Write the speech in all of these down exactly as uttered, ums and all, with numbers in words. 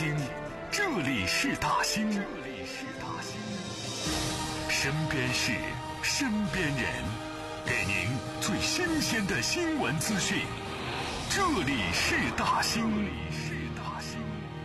兴，这里是大兴，这里是大兴。身边事，身边人，给您最新鲜的新闻资讯。这里是大兴，这里是大兴。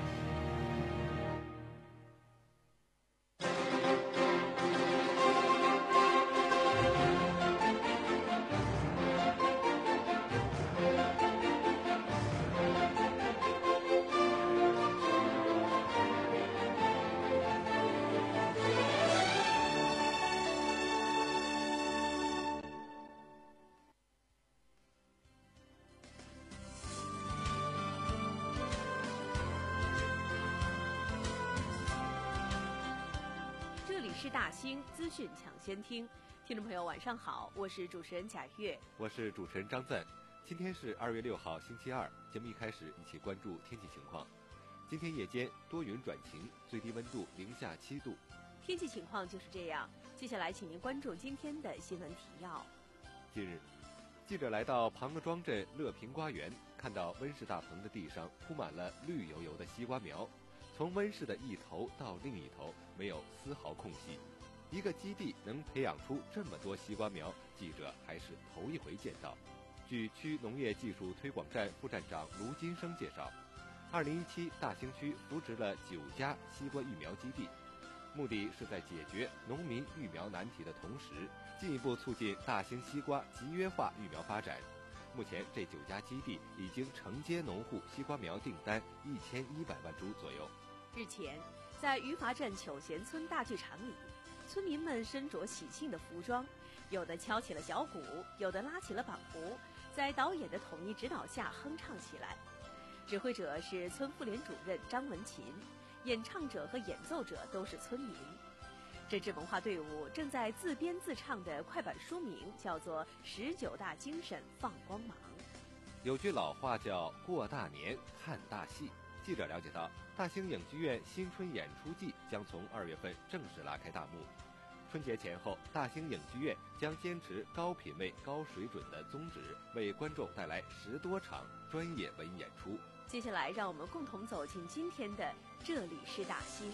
是大兴资讯抢先听，听众朋友晚上好，我是主持人贾月， 我是主持人张赞。今天是二月六号星期二，节目一开始一起关注天气情况。今天夜间多云转晴，最低温度零下七度。 天气情况就是这样，接下来请您关注今天的新闻提要。 近日，记者来到庞各庄镇乐平瓜园，看到温室大棚的地上铺满了绿油油的西瓜苗，从温室的一头到另一头没有丝毫空隙。一个基地能培养出这么多西瓜苗，记者还是头一回见到。据区农业技术推广站副站长卢金生介绍，二零一七大兴区扶植了九家西瓜育苗基地，目的是在解决农民育苗难题的同时，进一步促进大兴西瓜集约化育苗发展。目前这九家基地已经承接农户西瓜苗订单一千一百万株左右。 日前，在余华镇糗贤村大剧场里，村民们身着喜庆的服装，有的敲起了小鼓，有的拉起了板胡，在导演的统一指导下哼唱起来。指挥者是村妇联主任张文琴，演唱者和演奏者都是村民。这支文化队伍正在自编自唱的快板书名叫做《十九大精神放光芒》。 有句老话叫过大年看大戏。记者了解到，大兴影剧院新春演出季将从二月份正式拉开大幕。春节前后，大兴影剧院将坚持高品位、高水准的宗旨，为观众带来十多场专业文艺演出。 接下来，让我们共同走进今天的这里是大兴。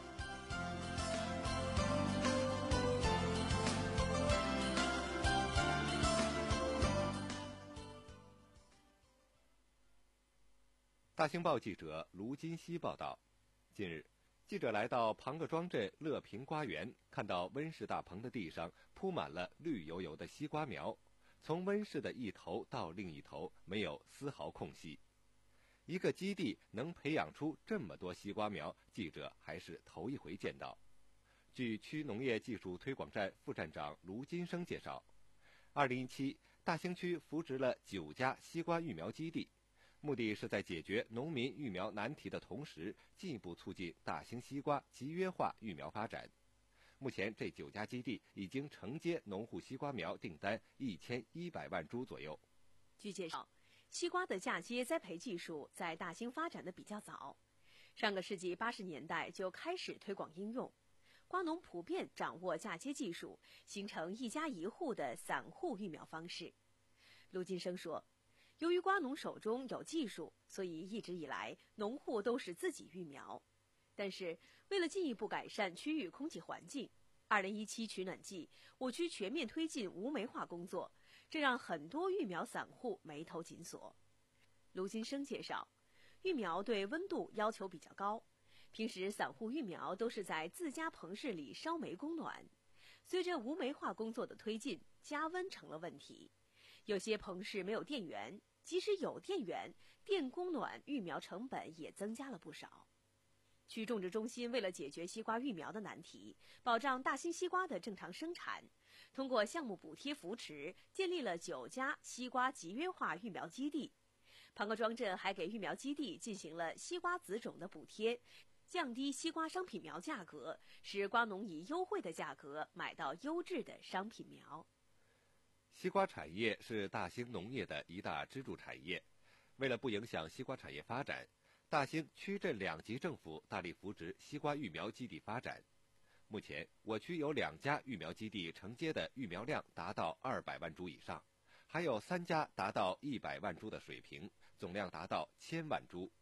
大兴报记者卢金熙报道，近日，记者来到庞各庄镇乐平瓜园，看到温室大棚的地上铺满了绿油油的西瓜苗，从温室的一头到另一头没有丝毫空隙。一个基地能培养出这么多西瓜苗，记者还是头一回见到。据区农业技术推广站副站长卢金生介绍，二零一七大兴区扶植了九家西瓜育苗基地，目的是在解决农民育苗难题的同时，进一步促进大兴西瓜集约化育苗发展。目前这九家基地已经承接农户西瓜苗订单一千一百万株左右。 据介绍，西瓜的嫁接栽培技术在大兴发展的比较早，上个世纪八十年代就开始推广应用，瓜农普遍掌握嫁接技术，形成一家一户的散户育苗方式。卢金生说，由于瓜农手中有技术，所以一直以来农户都是自己育苗。但是为了进一步改善区域空气环境，二零一七取暖季，我区全面推进无煤化工作，这让很多育苗散户眉头紧锁。卢金生介绍，育苗对温度要求比较高，平时散户育苗都是在自家棚室里烧煤供暖，随着无煤化工作的推进，加温成了问题。有些棚室没有电源，即使有电源，电供暖育苗成本也增加了不少。区种植中心为了解决西瓜育苗的难题，保障大兴西瓜的正常生产，通过项目补贴扶持，建立了九家西瓜集约化育苗基地。庞各庄镇还给育苗基地进行了西瓜子种的补贴，降低西瓜商品苗价格，使瓜农以优惠的价格买到优质的商品苗。 西瓜产业是大兴农业的一大支柱产业，为了不影响西瓜产业发展，大兴区镇两级政府大力扶植西瓜育苗基地发展。目前，我区有两家育苗基地承接的育苗量达到二百万株以上，还有三家达到一百万株的水平，总量达到千万株。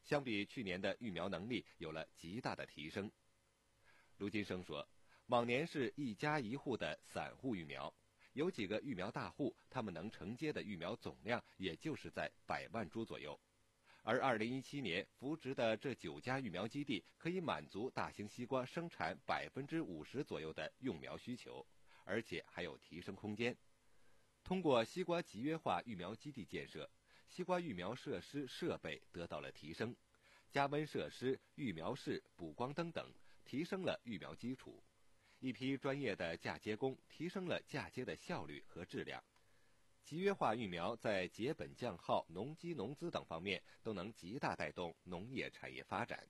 相比去年的育苗能力有了极大的提升。卢金生说，往年是一家一户的散户育苗，有几个育苗大户，他们能承接的育苗总量也就是在百万株左右。而二零一七年扶植的这九家育苗基地可以满足大兴西瓜生产百分之五十左右的用苗需求，而且还有提升空间。通过西瓜集约化育苗基地建设，西瓜育苗设施设备得到了提升，加温设施、育苗室、补光灯等提升了育苗基础。一批专业的嫁接工提升了嫁接的效率和质量。集约化育苗在节本降耗、农机农资等方面都能极大带动农业产业发展。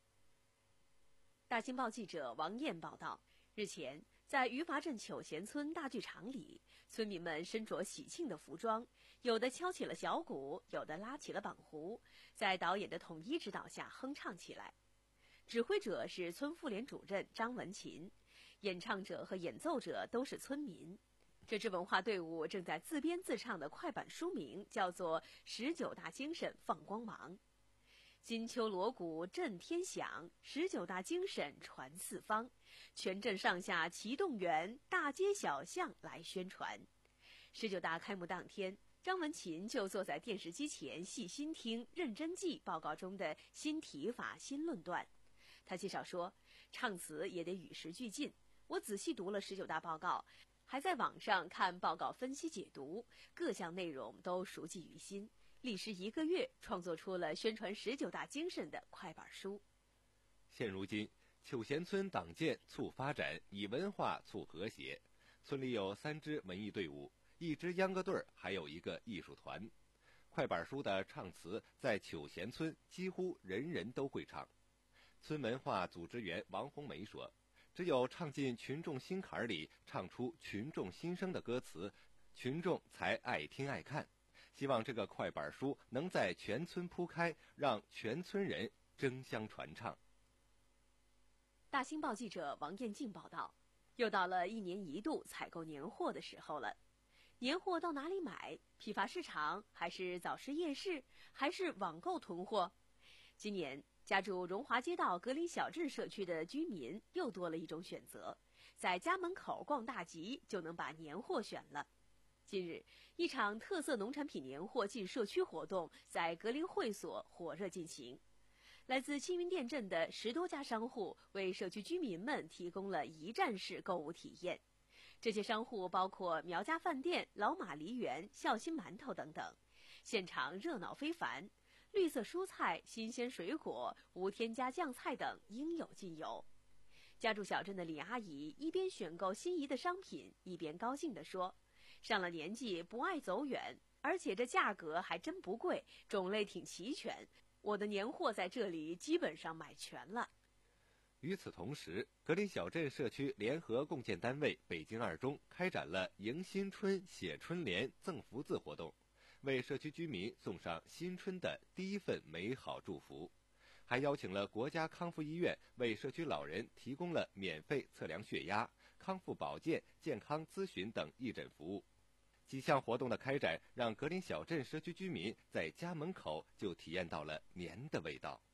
大新报记者王燕报道，日前在余华镇糗贤村大剧场里，村民们身着喜庆的服装，有的敲起了小鼓，有的拉起了板胡，在导演的统一指导下哼唱起来。指挥者是村妇联主任张文琴，演唱者和演奏者都是村民。这支文化队伍正在自编自唱的快板书名叫做《十九大精神放光芒》。金秋锣鼓震天响，十九大精神传四方，全镇上下齐动员，大街小巷来宣传。十九大开幕当天，张文琴就坐在电视机前细心听、认真记报告中的新提法、新论断。他介绍说，唱词也得与时俱进。我仔细读了十九大报告，还在网上看报告分析解读，各项内容都熟记于心。历时一个月，创作出了宣传十九大精神的快板书。 现如今，糗贤村党建促发展，以文化促和谐。村里有三支文艺队伍，一支秧歌队，还有一个艺术团。快板书的唱词在糗贤村几乎人人都会唱。村文化组织员王红梅说，只有唱进群众心坎里，唱出群众心声的歌词，群众才爱听爱看。希望这个快板书能在全村铺开，让全村人争相传唱。 大新报记者王艳静报道，又到了一年一度采购年货的时候了。年货到哪里买？批发市场，还是早市夜市，还是网购囤货？今年家住荣华街道格林小镇社区的居民又多了一种选择，在家门口逛大集就能把年货选了。近日，一场特色农产品年货进社区活动在格林会所火热进行。来自青云店镇的十多家商户为社区居民们提供了一站式购物体验。这些商户包括苗家饭店、老马梨园、孝心馒头等等，现场热闹非凡，绿色蔬菜、新鲜水果、无添加酱菜等应有尽有。家住小镇的李阿姨一边选购心仪的商品，一边高兴地说，上了年纪不爱走远，而且这价格还真不贵，种类挺齐全，我的年货在这里基本上买全了。 与此同时，格林小镇社区联合共建单位北京二中开展了迎新春写春联赠福字活动，为社区居民送上新春的第一份美好祝福，还邀请了国家康复医院为社区老人提供了免费测量血压、康复保健、健康咨询等义诊服务。几项活动的开展，让格林小镇社区居民在家门口就体验到了年的味道。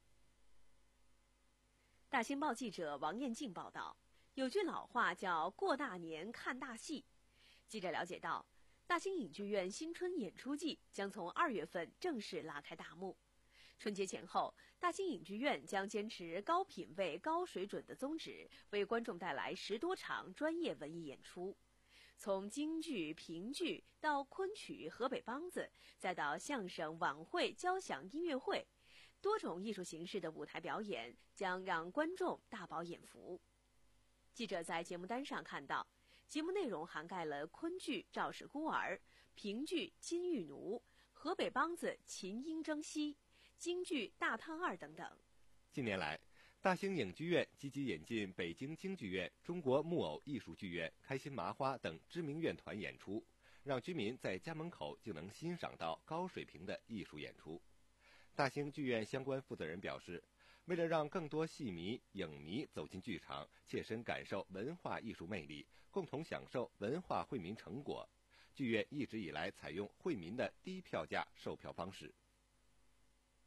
大新报记者王艳静报道，有句老话叫过大年看大戏。记者了解到，大兴影剧院新春演出季将从二月份正式拉开大幕。春节前后，大兴影剧院将坚持高品位、高水准的宗旨，为观众带来十多场专业文艺演出。从京剧、评剧到昆曲、河北梆子，再到相声、晚会、交响音乐会，多种艺术形式的舞台表演将让观众大饱眼福。记者在节目单上看到，节目内容涵盖了昆剧《赵氏孤儿》、评剧《金玉奴》、河北梆子《秦英征西》、京剧《大探二》等等。 近年来，大兴影剧院积极引进北京京剧院、中国木偶艺术剧院、开心麻花等知名院团演出，让居民在家门口就能欣赏到高水平的艺术演出。大兴剧院相关负责人表示，为了让更多戏迷、影迷走进剧场，切身感受文化艺术魅力，共同享受文化惠民成果，剧院一直以来采用惠民的低票价售票方式。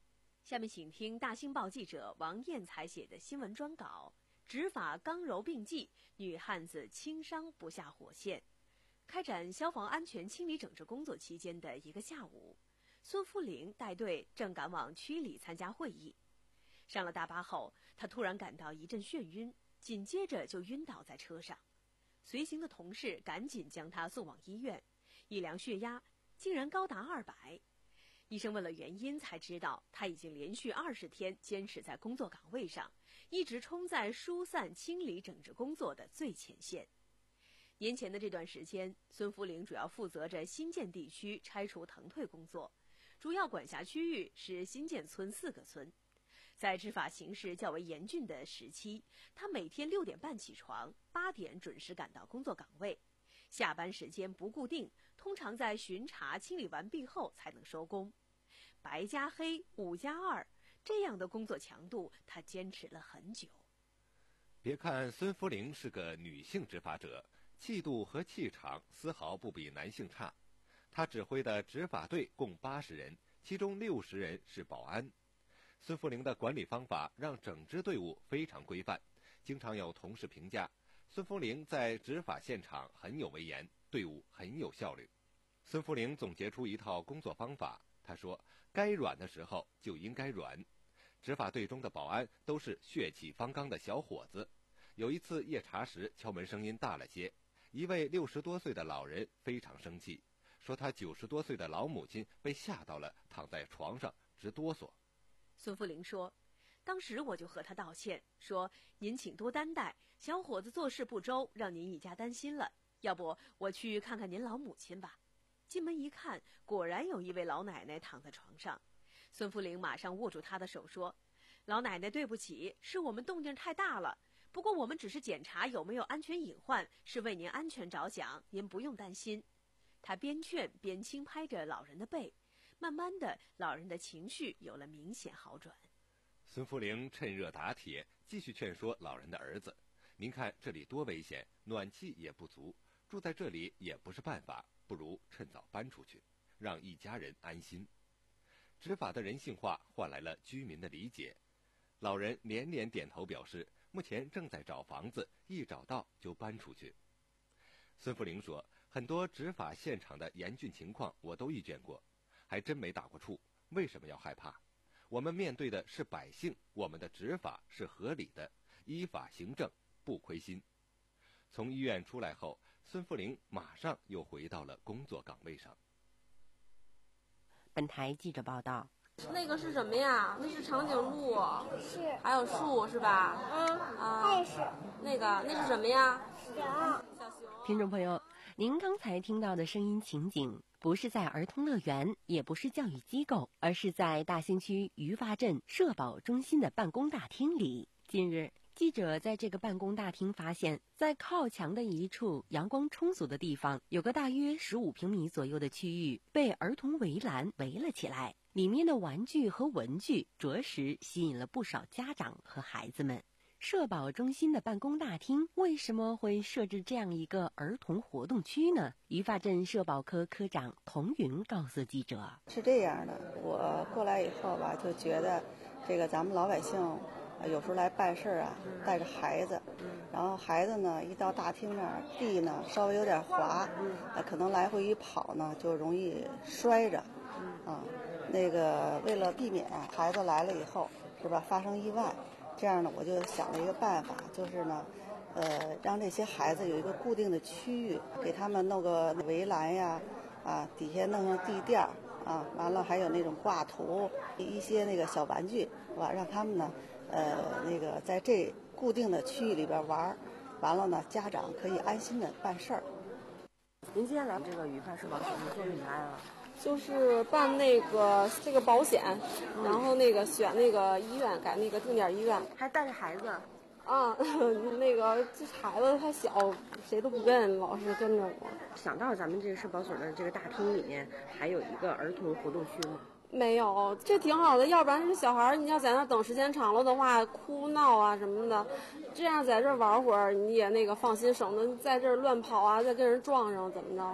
下面请听大新报记者王艳采写的新闻专稿：执法刚柔并济，女汉子轻伤不下火线。开展消防安全清理整治工作期间的一个下午，孙福龄带队正赶往区里参加会议。上了大巴后，他突然感到一阵眩晕，紧接着就晕倒在车上。随行的同事赶紧将他送往医院，一量血压竟然高达二百。医生问了原因，才知道他已经连续二十天坚持在工作岗位上，一直冲在疏散清理整治工作的最前线。年前的这段时间，孙福龄主要负责着新建地区拆除腾退工作，主要管辖区域是新建村四个村。在执法形势较为严峻的时期，他每天六点半起床，八点准时赶到工作岗位，下班时间不固定，通常在巡查清理完毕后才能收工。白加黑，五加二，这样的工作强度，他坚持了很久。 别看孙福龄是个女性执法者，气度和气场丝毫不比男性差。她指挥的执法队共八十人，其中六十人是保安。孙福龄的管理方法让整支队伍非常规范，经常有同事评价孙福龄在执法现场很有威严，队伍很有效率。孙福龄总结出一套工作方法，他说该软的时候就应该软。执法队中的保安都是血气方刚的小伙子。有一次夜查时，敲门声音大了些，一位六十多岁的老人非常生气，说他九十多岁的老母亲被吓到了，躺在床上直哆嗦。 孙福龄说，当时我就和他道歉，说您请多担待，小伙子做事不周，让您一家担心了，要不我去看看您老母亲吧。进门一看，果然有一位老奶奶躺在床上。孙福龄马上握住她的手说，老奶奶对不起，是我们动静太大了，不过我们只是检查有没有安全隐患，是为您安全着想，您不用担心。他边劝边轻拍着老人的背，慢慢的，老人的情绪有了明显好转。 孙福龄趁热打铁，继续劝说老人的儿子，您看这里多危险，暖气也不足，住在这里也不是办法，不如趁早搬出去，让一家人安心。执法的人性化换来了居民的理解，老人连连点头表示目前正在找房子，一找到就搬出去。孙福龄说，很多执法现场的严峻情况我都遇见过，还真没打过怵，为什么要害怕？我们面对的是百姓，我们的执法是合理的，依法行政，不亏心。从医院出来后，孙福龄马上又回到了工作岗位上。 本台记者报道。 那个是什么呀？那是长颈鹿， 是， 还有树是吧？ 嗯， 啊， 那是那个那是什么呀？ 熊。 小熊。 听众朋友，您刚才听到的声音情景，不是在儿童乐园，也不是教育机构，而是在大兴区鱼发镇社保中心的办公大厅里。近日，记者在这个办公大厅发现，在靠墙的一处阳光充足的地方，有个大约十五平米左右的区域被儿童围栏围了起来，里面的玩具和文具着实吸引了不少家长和孩子们。社保中心的办公大厅为什么会设置这样一个儿童活动区呢？鱼发镇社保科科长童云告诉记者， 是这样的，我过来以后吧，就觉得这个咱们老百姓有时候来办事啊，带着孩子，然后孩子呢一到大厅那儿，地呢稍微有点滑，可能来回一跑呢就容易摔着，啊，那个为了避免孩子来了以后是吧发生意外，这样呢我就想了一个办法，就是呢呃让这些孩子有一个固定的区域，给他们弄个围栏呀，啊底下弄上地垫啊，完了还有那种挂图，一些那个小玩具，是吧？让他们呢呃那个在这固定的区域里边玩，完了呢家长可以安心的办事儿。 您今天来这个鱼发社保是做什么来了？ 就是办那个这个保险，然后那个选那个医院，改那个定点医院， 还带着孩子啊，那个这孩子还小，谁都不跟，老是跟着我。 想到咱们这个社保所的这个大厅里面还有一个儿童活动区吗？ 没有，这挺好的，要不然这小孩你要在那等时间长了的话，哭闹啊什么的，这样在这玩会儿你也那个放心，省得在这乱跑啊，再跟人撞上怎么着。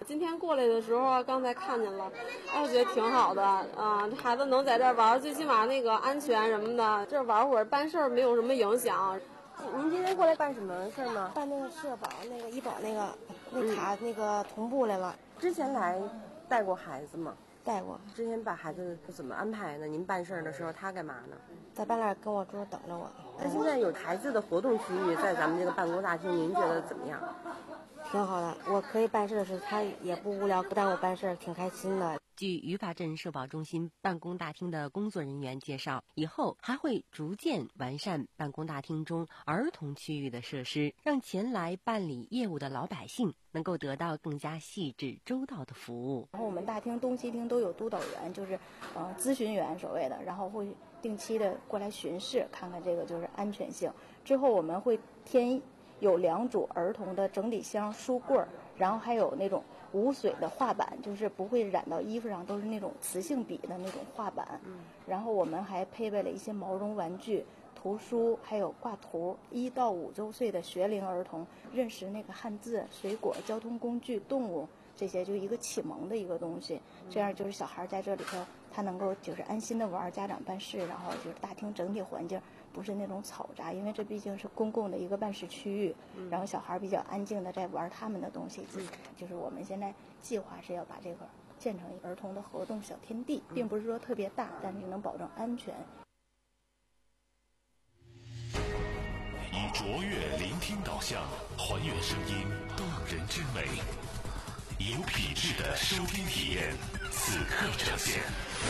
今天过来的时候刚才看见了，哎，我觉得挺好的啊，这孩子能在这儿玩，最起码那个安全什么的，这玩会儿办事儿没有什么影响。 您今天过来办什么事儿吗？办那个社保、那个医保那个那卡、嗯、那个同步来了。 之前来带过孩子吗？ 带过。 之前把孩子怎么安排呢？您办事儿的时候他干嘛呢？ 在办那儿跟我桌等着我。 那现在有孩子的活动区域在咱们这个办公大厅，您觉得怎么样？ 挺好的，我可以办事的时候，他也不无聊，不耽误办事，挺开心的。 据于法镇社保中心办公大厅的工作人员介绍，以后还会逐渐完善办公大厅中儿童区域的设施，让前来办理业务的老百姓能够得到更加细致周到的服务。 然后我们大厅东西厅都有督导员，就是呃咨询员所谓的，然后会定期的过来巡视，看看这个就是安全性。之后我们会添有两组儿童的整理箱、书柜，然后还有那种无水的画板，就是不会染到衣服上，都是那种磁性笔的那种画板。嗯，然后我们还配备了一些毛绒玩具、图书，还有挂图。一到五周岁的学龄儿童认识那个汉字、水果、交通工具、动物这些，就一个启蒙的一个东西。这样就是小孩在这里头，他能够就是安心的玩，家长办事，然后就是大厅整体环境不是那种嘈杂，因为这毕竟是公共的一个办事区域，然后小孩比较安静的在玩他们的东西。就是我们现在计划是要把这个建成儿童的活动小天地，并不是说特别大，但是能保证安全。 以卓越聆听导向，还原声音动人之美，有品质的收听体验，此刻呈现。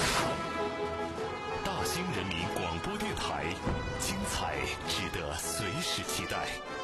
大兴人民广播电台，精彩值得随时期待。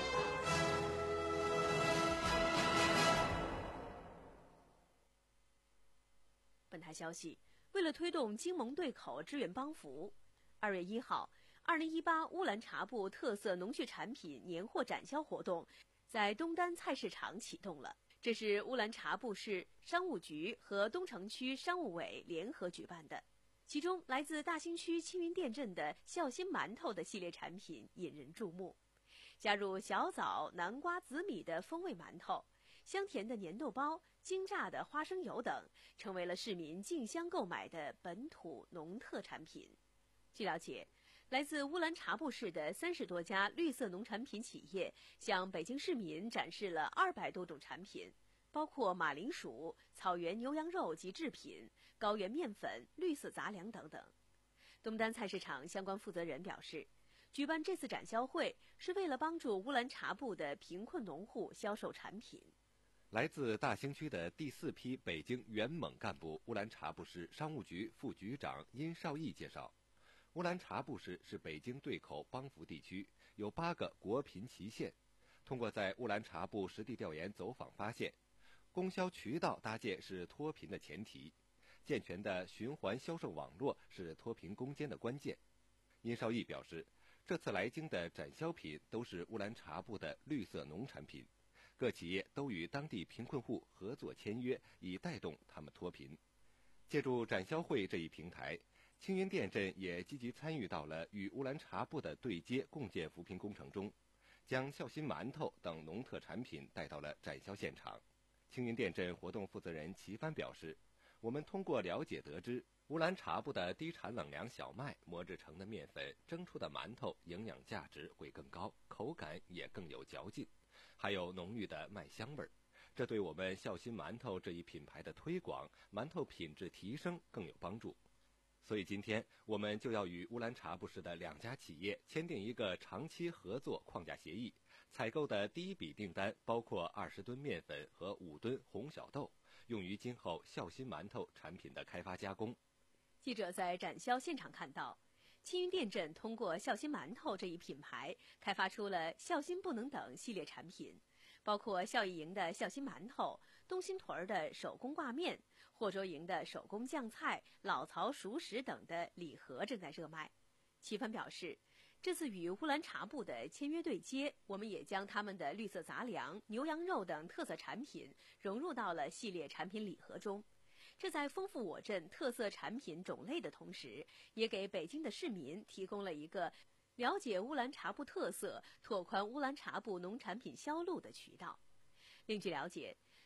本台消息，为了推动经盟对口支援帮扶，二月一号，二零一八乌兰察布特色农畜产品年货展销活动在东单菜市场启动了。这是乌兰察布市商务局和东城区商务委联合举办的。其中，来自大兴区青云店镇的孝心馒头的系列产品引人注目，加入小枣、南瓜、紫米的风味馒头，香甜的粘豆包、精榨的花生油等，成为了市民竞相购买的本土农特产品。据了解，来自乌兰察布市的三十多家绿色农产品企业向北京市民展示了二百多种产品，包括马铃薯、草原牛羊肉及制品、高原面粉、绿色杂粮等等。东单菜市场相关负责人表示，举办这次展销会是为了帮助乌兰察布的贫困农户销售产品。 来自大兴区的第四批北京原蒙干部乌兰察布市商务局副局长殷少义介绍，乌兰察布市是北京对口帮扶地区，有八个国贫旗县。通过在乌兰察布实地调研走访发现，供销渠道搭建是脱贫的前提，健全的循环销售网络是脱贫攻坚的关键。殷少义表示，这次来京的展销品都是乌兰察布的绿色农产品，各企业都与当地贫困户合作签约，以带动他们脱贫。借助展销会这一平台，青云店镇也积极参与到了与乌兰察布的对接共建扶贫工程中，将孝心馒头等农特产品带到了展销现场。青云店镇活动负责人齐帆表示，我们通过了解得知，乌兰察布的低产冷粮小麦磨制成的面粉蒸出的馒头营养价值会更高，口感也更有嚼劲，还有浓郁的麦香味儿，这对我们孝心馒头这一品牌的推广、馒头品质提升更有帮助。所以今天我们就要与乌兰察布市的两家企业签订一个长期合作框架协议，采购的第一笔订单包括二十吨面粉和五吨红小豆，用于今后孝心馒头产品的开发加工。 记者在展销现场看到，青云店镇通过孝心馒头这一品牌，开发出了孝心不能等系列产品，包括孝义营的孝心馒头、东新屯的手工挂面、霍州营的手工酱菜、老曹熟食等的礼盒正在热卖。齐帆表示，这次与乌兰察布的签约对接，我们也将他们的绿色杂粮、牛羊肉等特色产品融入到了系列产品礼盒中。这在丰富我镇特色产品种类的同时，也给北京的市民提供了一个了解乌兰察布特色、拓宽乌兰察布农产品销路的渠道。另据了解，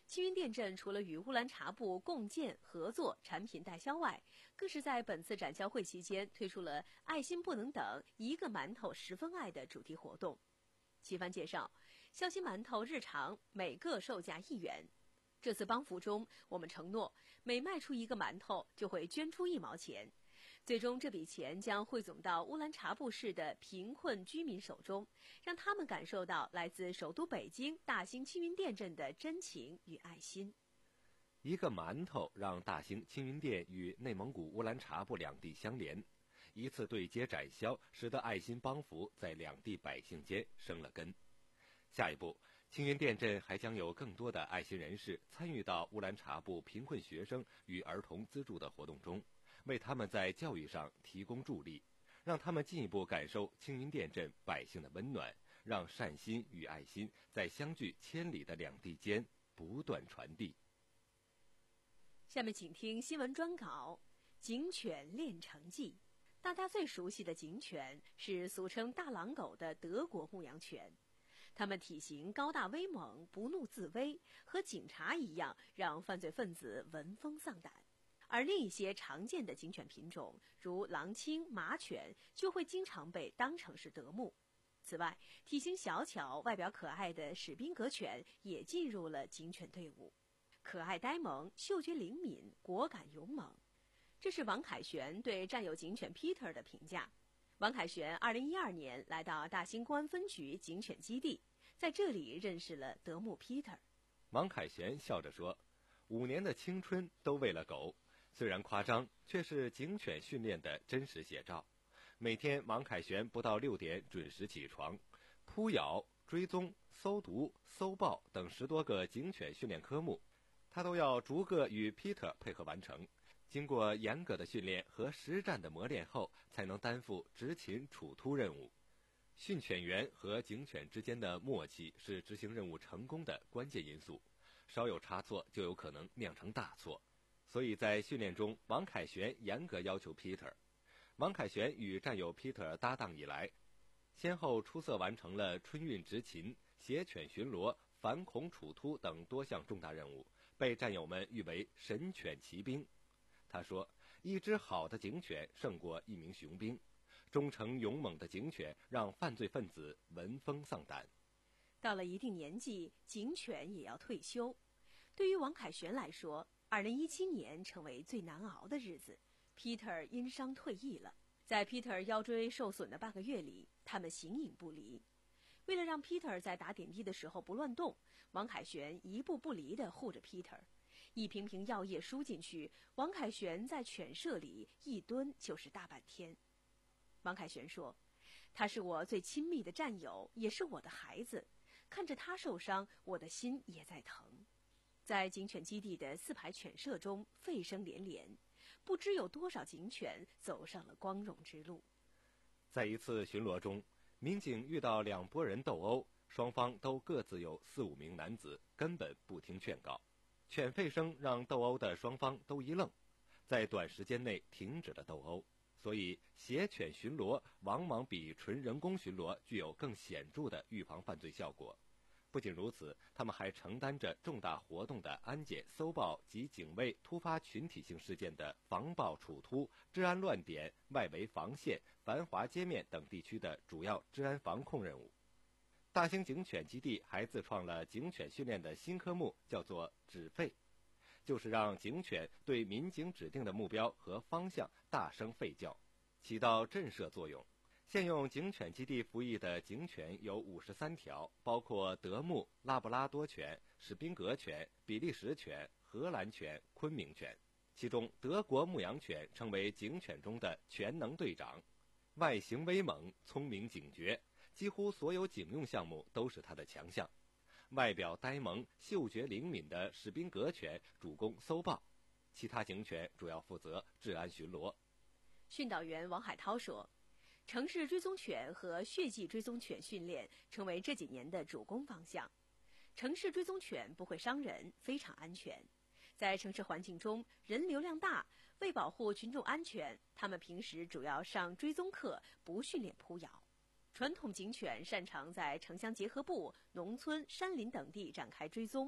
青云电镇除了与乌兰察布共建合作产品代销外，更是在本次展销会期间推出了爱心不能等，一个馒头十分爱的主题活动。齐帆介绍，孝心馒头日常每个售价一元。这次帮扶中，我们承诺每卖出一个馒头就会捐出一毛钱，最终这笔钱将汇总到乌兰察布市的贫困居民手中，让他们感受到来自首都北京大兴青云电镇的真情与爱心。 一个馒头让大兴青云电与内蒙古乌兰察布两地相连，一次对接展销，使得爱心帮扶在两地百姓间生了根。下一步，青云电镇还将有更多的爱心人士参与到乌兰察布贫困学生与儿童资助的活动中，为他们在教育上提供助力，让他们进一步感受青云电镇百姓的温暖，让善心与爱心在相距千里的两地间不断传递。 下面请听新闻专稿：警犬练成记。大家最熟悉的警犬是俗称大狼狗的德国牧羊犬，它们体型高大威猛，不怒自威，和警察一样，让犯罪分子闻风丧胆。而另一些常见的警犬品种，如狼青、马犬，就会经常被当成是德牧。此外，体型小巧、外表可爱的史宾格犬也进入了警犬队伍。可爱呆萌，嗅觉灵敏，果敢勇猛。这是王凯旋对战友警犬 Peter 的评价。王凯旋二零一二年来到大兴公安分局警犬基地，在这里认识了德牧 Peter。 王凯旋笑着说：“五年的青春都为了狗。”虽然夸张，却是警犬训练的真实写照。每天，王凯旋不到六点准时起床，扑咬、追踪、搜毒、搜爆等十多个警犬训练科目，他都要逐个与 Peter 配合完成。经过严格的训练和实战的磨练后，才能担负执勤处突任务。训犬员和警犬之间的默契是执行任务成功的关键因素，稍有差错就有可能酿成大错。所以在训练中，王凯旋严格要求 Peter。王凯旋与战友 Peter 搭档以来，先后出色完成了春运执勤、携犬巡逻、反恐处突等多项重大任务，被战友们誉为神犬骑兵。他说，一只好的警犬胜过一名雄兵，忠诚勇猛的警犬让犯罪分子闻风丧胆。 到了一定年纪，警犬也要退休。对于王凯旋来说，二零一七年成为最难熬的日子。Peter 因伤退役了，在 Peter 腰椎受损的半个月里，他们形影不离。为了让 Peter 在打点滴的时候不乱动，王凯旋一步不离地护着 Peter。一瓶瓶药液输进去，王凯旋在犬舍里一蹲就是大半天。王凯旋说，他是我最亲密的战友，也是我的孩子，看着他受伤，我的心也在疼。在警犬基地的四排犬舍中，沸声连连，不知有多少警犬走上了光荣之路。 在一次巡逻中，民警遇到两拨人斗殴，双方都各自有四五名男子，根本不听劝告。犬吠声让斗殴的双方都一愣，在短时间内停止了斗殴。所以，携犬巡逻往往比纯人工巡逻具有更显著的预防犯罪效果。不仅如此，他们还承担着重大活动的安检、搜报及警卫突发群体性事件的防暴处突、治安乱点、外围防线、繁华街面等地区的主要治安防控任务。大兴警犬基地还自创了警犬训练的新科目，叫做指吠，就是让警犬对民警指定的目标和方向大声吠叫，起到震慑作用。现用警犬基地服役的警犬有五十三条，包括德牧、拉布拉多犬、史宾格犬、比利时犬、荷兰犬、昆明犬。其中，德国牧羊犬称为警犬中的全能队长，外形威猛，聪明警觉，几乎所有警用项目都是它的强项。外表呆萌、嗅觉灵敏的史宾格犬主攻搜报，其他警犬主要负责治安巡逻。 训导员王海涛说，城市追踪犬和血迹追踪犬训练成为这几年的主攻方向。城市追踪犬不会伤人，非常安全。在城市环境中，人流量大，为保护群众安全，他们平时主要上追踪课，不训练扑咬。传统警犬擅长在城乡结合部、农村、山林等地展开追踪，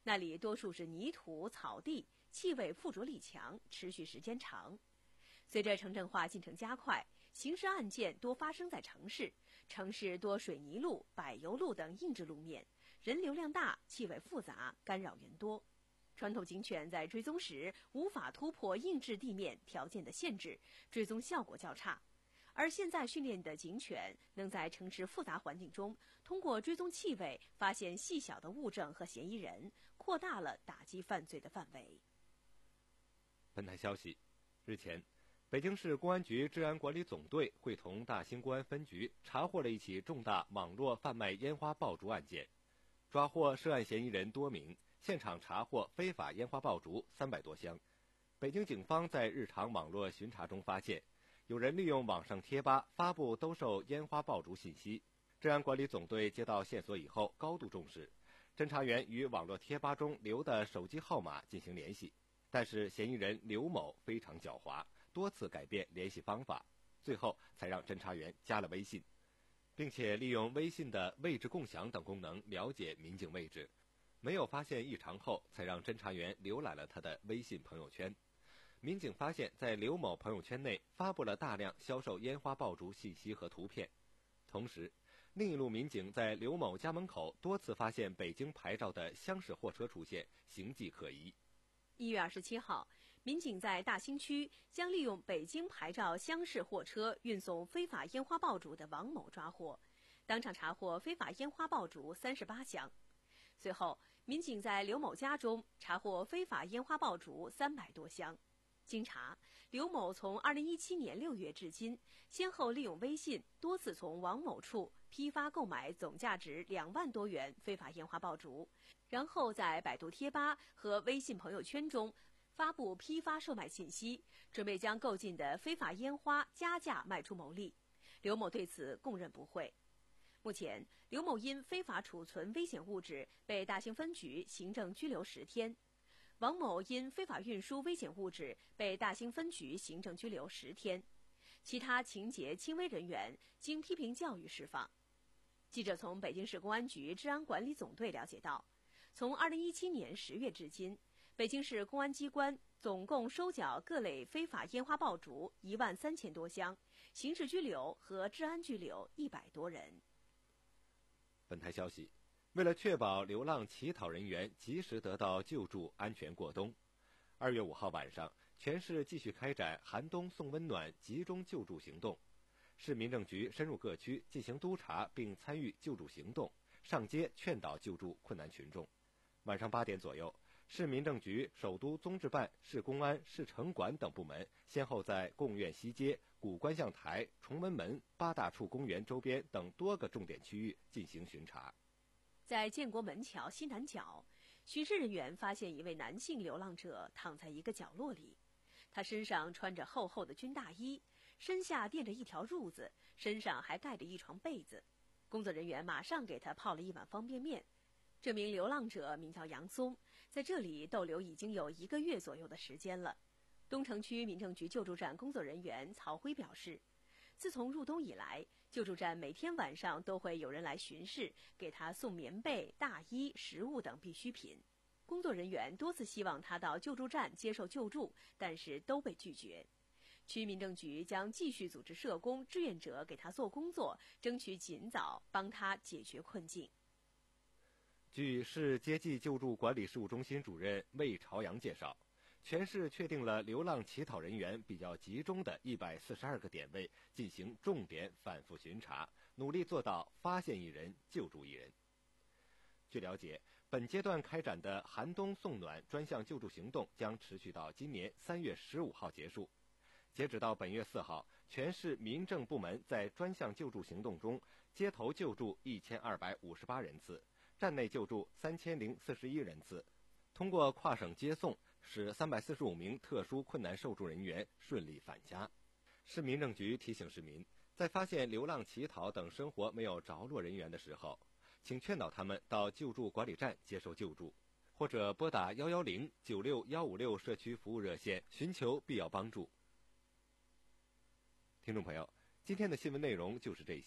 那里多数是泥土、草地，气味附着力强，持续时间长。随着城镇化进程加快，刑事案件多发生在城市，城市多水泥路、柏油路等硬质路面，人流量大，气味复杂，干扰源多。传统警犬在追踪时无法突破硬质地面条件的限制，追踪效果较差。而现在训练的警犬能在城市复杂环境中，通过追踪气味发现细小的物证和嫌疑人，扩大了打击犯罪的范围。 本台消息，日前，北京市公安局治安管理总队会同大兴公安分局查获了一起重大网络贩卖烟花爆竹案件，抓获涉案嫌疑人多名，现场查获非法烟花爆竹三百多箱。北京警方在日常网络巡查中发现，有人利用网上贴吧发布兜售烟花爆竹信息。治安管理总队接到线索以后高度重视，侦查员与网络贴吧中留的手机号码进行联系，但是嫌疑人刘某非常狡猾，多次改变联系方法，最后才让侦查员加了微信，并且利用微信的位置共享等功能了解民警位置。没有发现异常后，才让侦查员浏览了他的微信朋友圈。民警发现，在刘某朋友圈内发布了大量销售烟花爆竹信息和图片。同时，另一路民警在刘某家门口多次发现北京牌照的厢式货车出现，形迹可疑。 一月二十七号，民警在大兴区将利用北京牌照厢式货车运送非法烟花爆竹的王某抓获，当场查获非法烟花爆竹三十八箱。随后，民警在刘某家中查获非法烟花爆竹三百多箱。经查，刘某从二零一七年六月至今，先后利用微信多次从王某处批发购买总价值两万多元非法烟花爆竹，然后在百度贴吧和微信朋友圈中发布批发售卖信息，准备将购进的非法烟花加价卖出牟利。刘某对此供认不讳。目前，刘某因非法储存危险物质被大兴分局行政拘留十天。王某因非法运输危险物质被大兴分局行政拘留十天，其他情节轻微人员经批评教育释放。记者从北京市公安局治安管理总队了解到，从二零一七年十月至今，北京市公安机关总共收缴各类非法烟花爆竹一万三千多箱，刑事拘留和治安拘留一百多人。 本台消息，为了确保流浪乞讨人员及时得到救助、安全过冬，二月五号晚上，全市继续开展寒冬送温暖集中救助行动。市民政局深入各区进行督查，并参与救助行动，上街劝导救助困难群众。晚上八点左右，市民政局、首都综治办、市公安、市城管等部门先后在贡院西街、古观象台、崇文门、八大处公园周边等多个重点区域进行巡查。 在建国门桥西南角，巡视人员发现一位男性流浪者躺在一个角落里，他身上穿着厚厚的军大衣，身下垫着一条褥子，身上还盖着一床被子。工作人员马上给他泡了一碗方便面。这名流浪者名叫杨松，在这里逗留已经有一个月左右的时间了。东城区民政局救助站工作人员曹辉表示，自从入冬以来，救助站每天晚上都会有人来巡视，给他送棉被、大衣、食物等必需品。工作人员多次希望他到救助站接受救助，但是都被拒绝。区民政局将继续组织社工、志愿者给他做工作，争取尽早帮他解决困境。 据市接济救助管理事务中心主任魏朝阳介绍，全市确定了流浪乞讨人员比较集中的一百四十二个点位，进行重点反复巡查，努力做到发现一人救助一人。据了解，本阶段开展的寒冬送暖专项救助行动将持续到今年三月十五号结束。截止到本月四号，全市民政部门在专项救助行动中街头救助一千二百五十八人次，站内救助三千零四十一人次，通过跨省接送，使三百四十五名特殊困难受助人员顺利返家。市民政局提醒市民，在发现流浪乞讨等生活没有着落人员的时候，请劝导他们到救助管理站接受救助，或者拨打一一零、九六一五六社区服务热线寻求必要帮助。听众朋友，今天的新闻内容就是这些，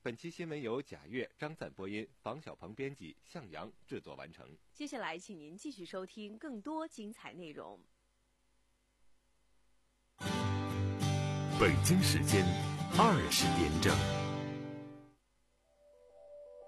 本期新闻由贾跃、张赞播音，房小鹏编辑，向阳制作完成。 接下来，请您继续收听更多精彩内容。 北京时间二十点整。